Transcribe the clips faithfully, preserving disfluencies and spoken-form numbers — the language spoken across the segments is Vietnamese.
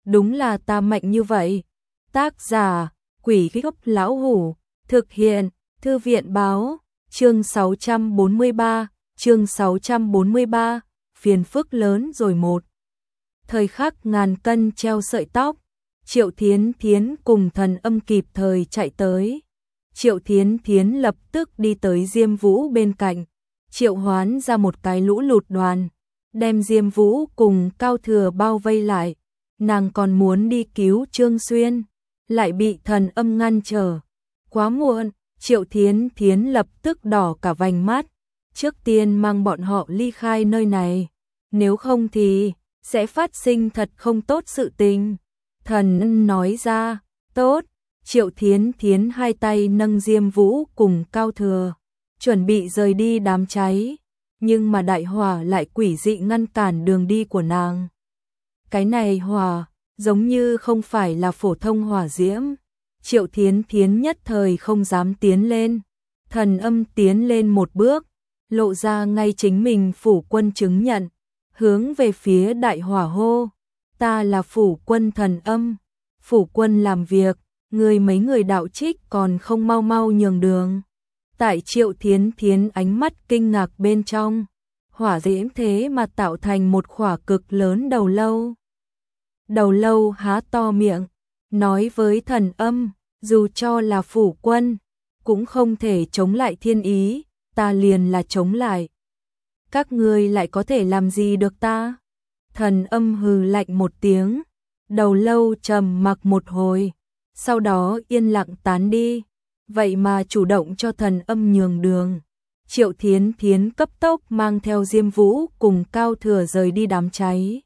đúng là ta mạnh như vậy. Tác giả, Quỷ Gốc Lão Hủ, thực hiện, Thư viện Báo, chương sáu trăm bốn mươi ba, chương sáu trăm bốn mươi ba, phiền phức lớn rồi một. Thời khắc ngàn cân treo sợi tóc, Triệu Thiến Thiến cùng Thần Âm kịp thời chạy tới. Triệu Thiến Thiến lập tức đi tới Diêm Vũ bên cạnh, triệu hoán ra một cái lũ lụt đoàn, đem Diêm Vũ cùng Cao Thừa bao vây lại. Nàng còn muốn đi cứu Trương Xuyên, lại bị Thần Âm ngăn trở. Quá muộn, Triệu Thiến Thiến lập tức đỏ cả vành mắt. Trước tiên mang bọn họ ly khai nơi này, nếu không thì sẽ phát sinh thật không tốt sự tình. Thần Âm nói ra, tốt. Triệu Thiến Thiến hai tay nâng Diêm Vũ cùng Cao Thừa, chuẩn bị rời đi đám cháy, nhưng mà đại hỏa lại quỷ dị ngăn cản đường đi của nàng. Cái này hỏa, giống như không phải là phổ thông hỏa diễm. Triệu Thiến Thiến nhất thời không dám tiến lên. Thần Âm tiến lên một bước, lộ ra ngay chính mình phủ quân chứng nhận, hướng về phía đại hỏa hô, ta là phủ quân Thần Âm, phủ quân làm việc, người mấy người đạo trích còn không mau mau nhường đường. Tại Triệu Thiến Thiến ánh mắt kinh ngạc bên trong, hỏa diễm thế mà tạo thành một khỏa cực lớn đầu lâu. Đầu lâu há to miệng, nói với Thần Âm, dù cho là phủ quân, cũng không thể chống lại thiên ý, ta liền là chống lại. Các ngươi lại có thể làm gì được ta? Thần Âm hừ lạnh một tiếng, đầu lâu trầm mặc một hồi, sau đó yên lặng tán đi, vậy mà chủ động cho Thần Âm nhường đường. Triệu Thiến Thiến cấp tốc mang theo Diêm Vũ cùng Cao Thừa rời đi đám cháy.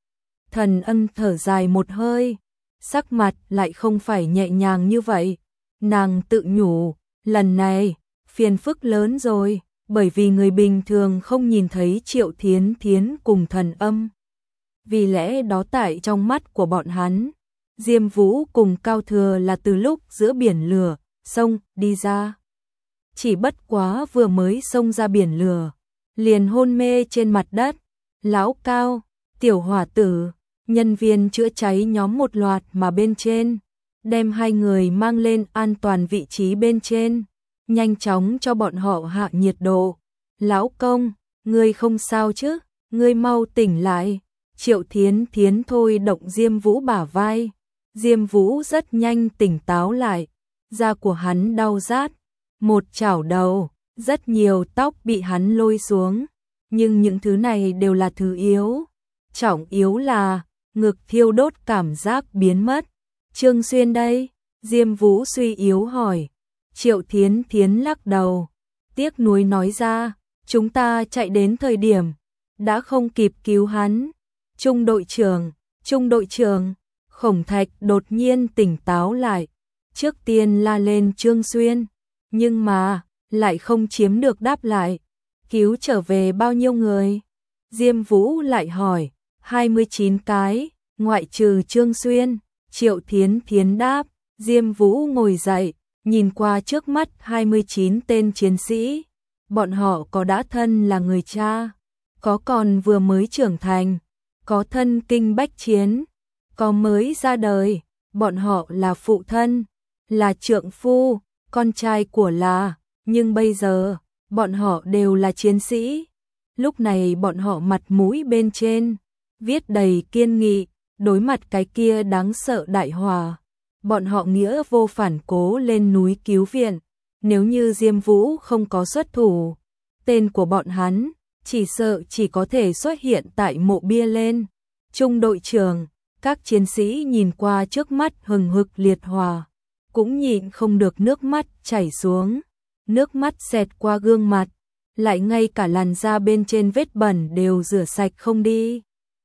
Thần Âm thở dài một hơi, sắc mặt lại không phải nhẹ nhàng như vậy. Nàng tự nhủ, lần này, phiền phức lớn rồi, bởi vì người bình thường không nhìn thấy Triệu Thiến Thiến cùng Thần Âm. Vì lẽ đó tại trong mắt của bọn hắn, Diêm Vũ cùng Cao Thừa là từ lúc giữa biển lửa, sông, đi ra. Chỉ bất quá vừa mới xông ra biển lửa, liền hôn mê trên mặt đất. Lão Cao, Tiểu Hỏa Tử, nhân viên chữa cháy nhóm một loạt mà bên trên, đem hai người mang lên an toàn vị trí bên trên, nhanh chóng cho bọn họ hạ nhiệt độ. Lão Công, ngươi không sao chứ, ngươi mau tỉnh lại. Triệu Thiến Thiến thôi động Diêm Vũ bả vai. Diêm Vũ rất nhanh tỉnh táo lại, da của hắn đau rát, một chảo đầu, rất nhiều tóc bị hắn lôi xuống, nhưng những thứ này đều là thứ yếu. Trọng yếu là ngực thiêu đốt cảm giác biến mất. Trương Xuyên đây? Diêm Vũ suy yếu hỏi. Triệu Thiến Thiến lắc đầu, tiếc nuối nói ra, chúng ta chạy đến thời điểm đã không kịp cứu hắn. Trung đội trưởng, Trung đội trưởng. Khổng Thạch đột nhiên tỉnh táo lại, trước tiên la lên Trương Xuyên, nhưng mà lại không chiếm được đáp lại. Cứu trở về bao nhiêu người? Diêm Vũ lại hỏi. hai mươi chín cái, ngoại trừ Trương Xuyên. Triệu Thiến Thiến đáp. Diêm Vũ ngồi dậy, nhìn qua trước mắt hai mươi chín tên chiến sĩ. Bọn họ có đã thân là người cha, có còn vừa mới trưởng thành, có thân kinh bách chiến, có mới ra đời. Bọn họ là phụ thân, là trượng phu, con trai của là, nhưng bây giờ, bọn họ đều là chiến sĩ. Lúc này bọn họ mặt mũi bên trên viết đầy kiên nghị, đối mặt cái kia đáng sợ đại hỏa, bọn họ nghĩa vô phản cố lên núi cứu viện. Nếu như Diêm Vũ không có xuất thủ, tên của bọn hắn chỉ sợ chỉ có thể xuất hiện tại mộ bia lên. Trung đội trưởng, các chiến sĩ nhìn qua trước mắt hừng hực liệt hỏa, cũng nhịn không được nước mắt chảy xuống. Nước mắt xẹt qua gương mặt, lại ngay cả làn da bên trên vết bẩn đều rửa sạch không đi.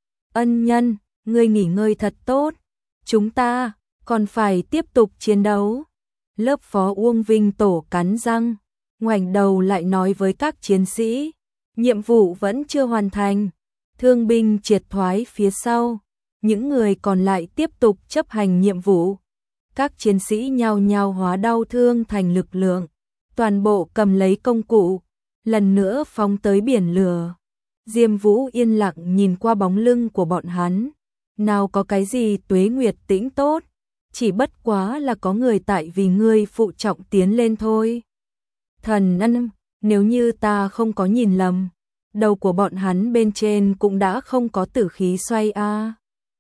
Ân nhân, ngươi nghỉ ngơi thật tốt, chúng ta còn phải tiếp tục chiến đấu. Lớp phó Uông Vinh Tổ cắn răng, ngoảnh đầu lại nói với các chiến sĩ, nhiệm vụ vẫn chưa hoàn thành. Thương binh triệt thoái phía sau, những người còn lại tiếp tục chấp hành nhiệm vụ. Các chiến sĩ nhao nhao hóa đau thương thành lực lượng, toàn bộ cầm lấy công cụ, lần nữa phóng tới biển lửa. Diêm Vũ yên lặng nhìn qua bóng lưng của bọn hắn, Nào có cái gì tuế nguyệt tĩnh tốt, chỉ bất quá là có người tại vì ngươi phụ trọng tiến lên thôi. Thần Ân, nếu như ta không có nhìn lầm, đầu của bọn hắn bên trên cũng đã không có tử khí xoay a. À.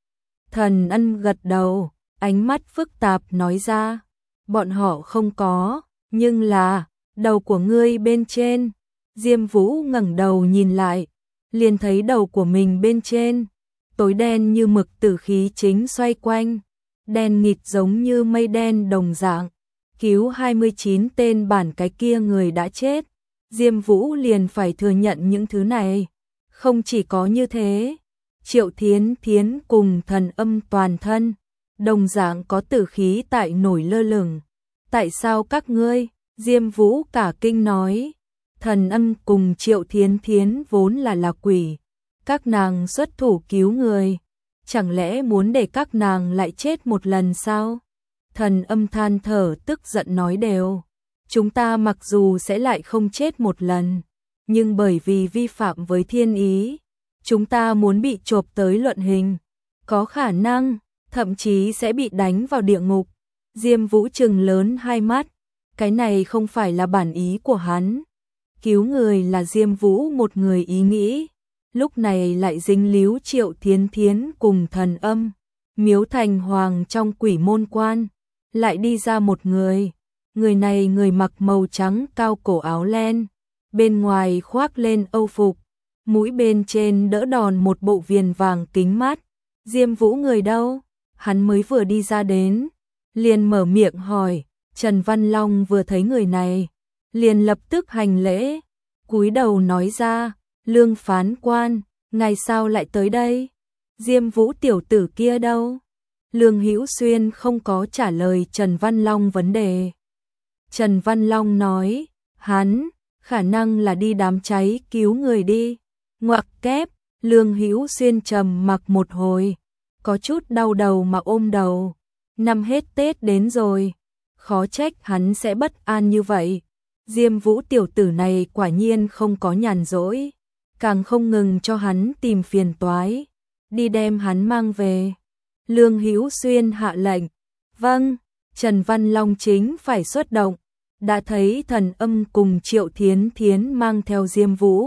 Thần Ân gật đầu, ánh mắt phức tạp nói ra, bọn họ không có, nhưng là, đầu của ngươi bên trên. Diêm Vũ ngẩng đầu nhìn lại, liền thấy đầu của mình bên trên, tối đen như mực tử khí chính xoay quanh, đen nghịt giống như mây đen đồng dạng, cứu hai mươi chín tên bản cái kia người đã chết. Diêm Vũ liền phải thừa nhận những thứ này. Không chỉ có như thế, Triệu Thiến Thiến cùng Thần Âm toàn thân, đồng dạng có tử khí tại nổi lơ lửng. Tại sao các ngươi? Diêm Vũ cả kinh nói. Thần Âm cùng Triệu Thiến Thiến vốn là là quỷ, các nàng xuất thủ cứu người, chẳng lẽ muốn để các nàng lại chết một lần sao? Thần Âm than thở tức giận nói đều, chúng ta mặc dù sẽ lại không chết một lần, nhưng bởi vì vi phạm với thiên ý, chúng ta muốn bị chộp tới luận hình, có khả năng, thậm chí sẽ bị đánh vào địa ngục. Diêm Vũ trừng lớn hai mắt, cái này không phải là bản ý của hắn. Cứu người là Diêm Vũ một người ý nghĩ, lúc này lại dính líu Triệu Thiến Thiến cùng Thần Âm. Miếu Thành Hoàng trong quỷ môn quan, lại đi ra một người, người này người mặc màu trắng cao cổ áo len, bên ngoài khoác lên âu phục, mũi bên trên đỡ đòn một bộ viền vàng kính mát. Diêm Vũ người đâu? Hắn mới vừa đi ra đến, liền mở miệng hỏi. Trần Văn Long vừa thấy người này, liền lập tức hành lễ, cúi đầu nói ra, Lương phán quan, ngài sao lại tới đây? Diêm Vũ tiểu tử kia đâu? Lương Hữu Xuyên không có trả lời Trần Văn Long vấn đề. Trần Văn Long nói, hắn, khả năng là đi đám cháy cứu người đi. Ngoặc kép, Lương Hữu Xuyên trầm mặc một hồi, có chút đau đầu mà ôm đầu. Năm hết Tết đến rồi, khó trách hắn sẽ bất an như vậy. Diêm Vũ tiểu tử này quả nhiên không có nhàn rỗi, càng không ngừng cho hắn tìm phiền toái, đi đem hắn mang về. Lương Hữu Xuyên hạ lệnh, vâng. Trần Văn Long chính phải xuất động, đã thấy Thần Âm cùng Triệu Thiến Thiến mang theo Diêm Vũ,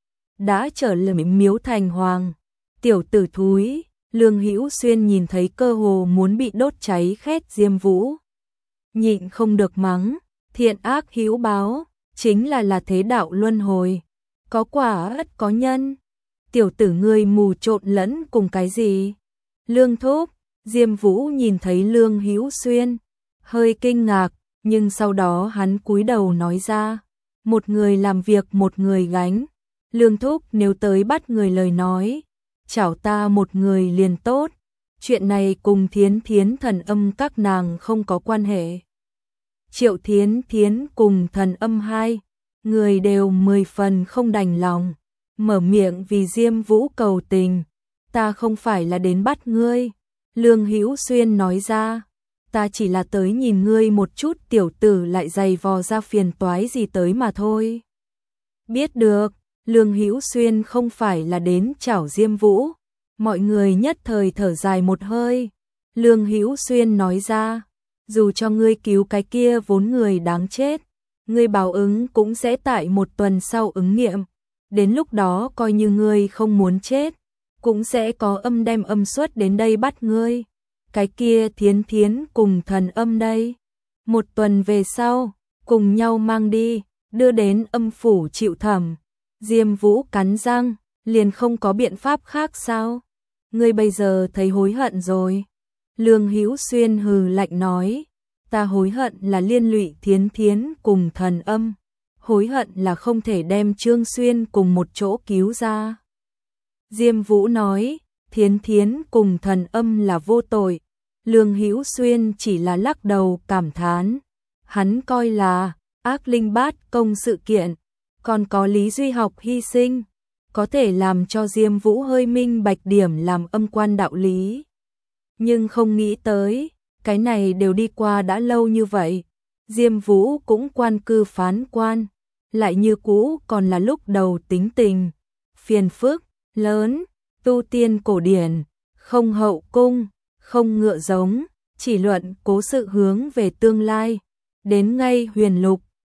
đã trở lại Miếu Thành Hoàng. Tiểu tử thúi, Lương Hữu Xuyên nhìn thấy cơ hồ muốn bị đốt cháy khét Diêm Vũ, nhịn không được mắng, thiện ác hữu báo, chính là là thế đạo luân hồi, có quả ất có nhân. Tiểu tử ngươi mù trộn lẫn cùng cái gì? Lương thúc. Diêm Vũ nhìn thấy Lương Hữu Xuyên, hơi kinh ngạc, nhưng sau đó hắn cúi đầu nói ra, một người làm việc một người gánh. Lương thúc nếu tới bắt người lời nói, chảo ta một người liền tốt, chuyện này cùng Thiến Thiến Thần Âm các nàng không có quan hệ. Triệu Thiến Thiến cùng Thần Âm hai người đều mười phần không đành lòng, mở miệng vì Diêm Vũ cầu tình, ta không phải là đến bắt ngươi. Lương Hữu Xuyên nói ra, ta chỉ là tới nhìn ngươi một chút, tiểu tử lại giày vò ra phiền toái gì tới mà thôi. Biết được, Lương Hữu Xuyên không phải là đến chảo Diêm Vũ. Mọi người nhất thời thở dài một hơi. Lương Hữu Xuyên nói ra, dù cho ngươi cứu cái kia vốn người đáng chết, ngươi báo ứng cũng sẽ tại một tuần sau ứng nghiệm. Đến lúc đó coi như ngươi không muốn chết, cũng sẽ có âm đem âm xuất đến đây bắt ngươi. Cái kia Thiến Thiến cùng Thần Âm đây, một tuần về sau, cùng nhau mang đi, đưa đến âm phủ chịu thẩm. Diêm Vũ cắn răng, liền không có biện pháp khác sao? Ngươi bây giờ thấy hối hận rồi. Lương Hữu Xuyên hừ lạnh nói, ta hối hận là liên lụy Thiến Thiến cùng Thần Âm, hối hận là không thể đem Trương Xuyên cùng một chỗ cứu ra. Diêm Vũ nói, Thiến Thiến cùng Thần Âm là vô tội. Lương Hữu Xuyên chỉ là lắc đầu cảm thán, hắn coi là ác linh bát công sự kiện, còn có Lý Duy Học hy sinh, có thể làm cho Diêm Vũ hơi minh bạch điểm làm âm quan đạo lý. Nhưng không nghĩ tới, cái này đều đi qua đã lâu như vậy, Diêm Vũ cũng quan cư phán quan, lại như cũ còn là lúc đầu tính tình, phiền phức lớn, tu tiên cổ điển, không hậu cung, không ngựa giống, chỉ luận cố sự hướng về tương lai. Đến ngay huyền lục,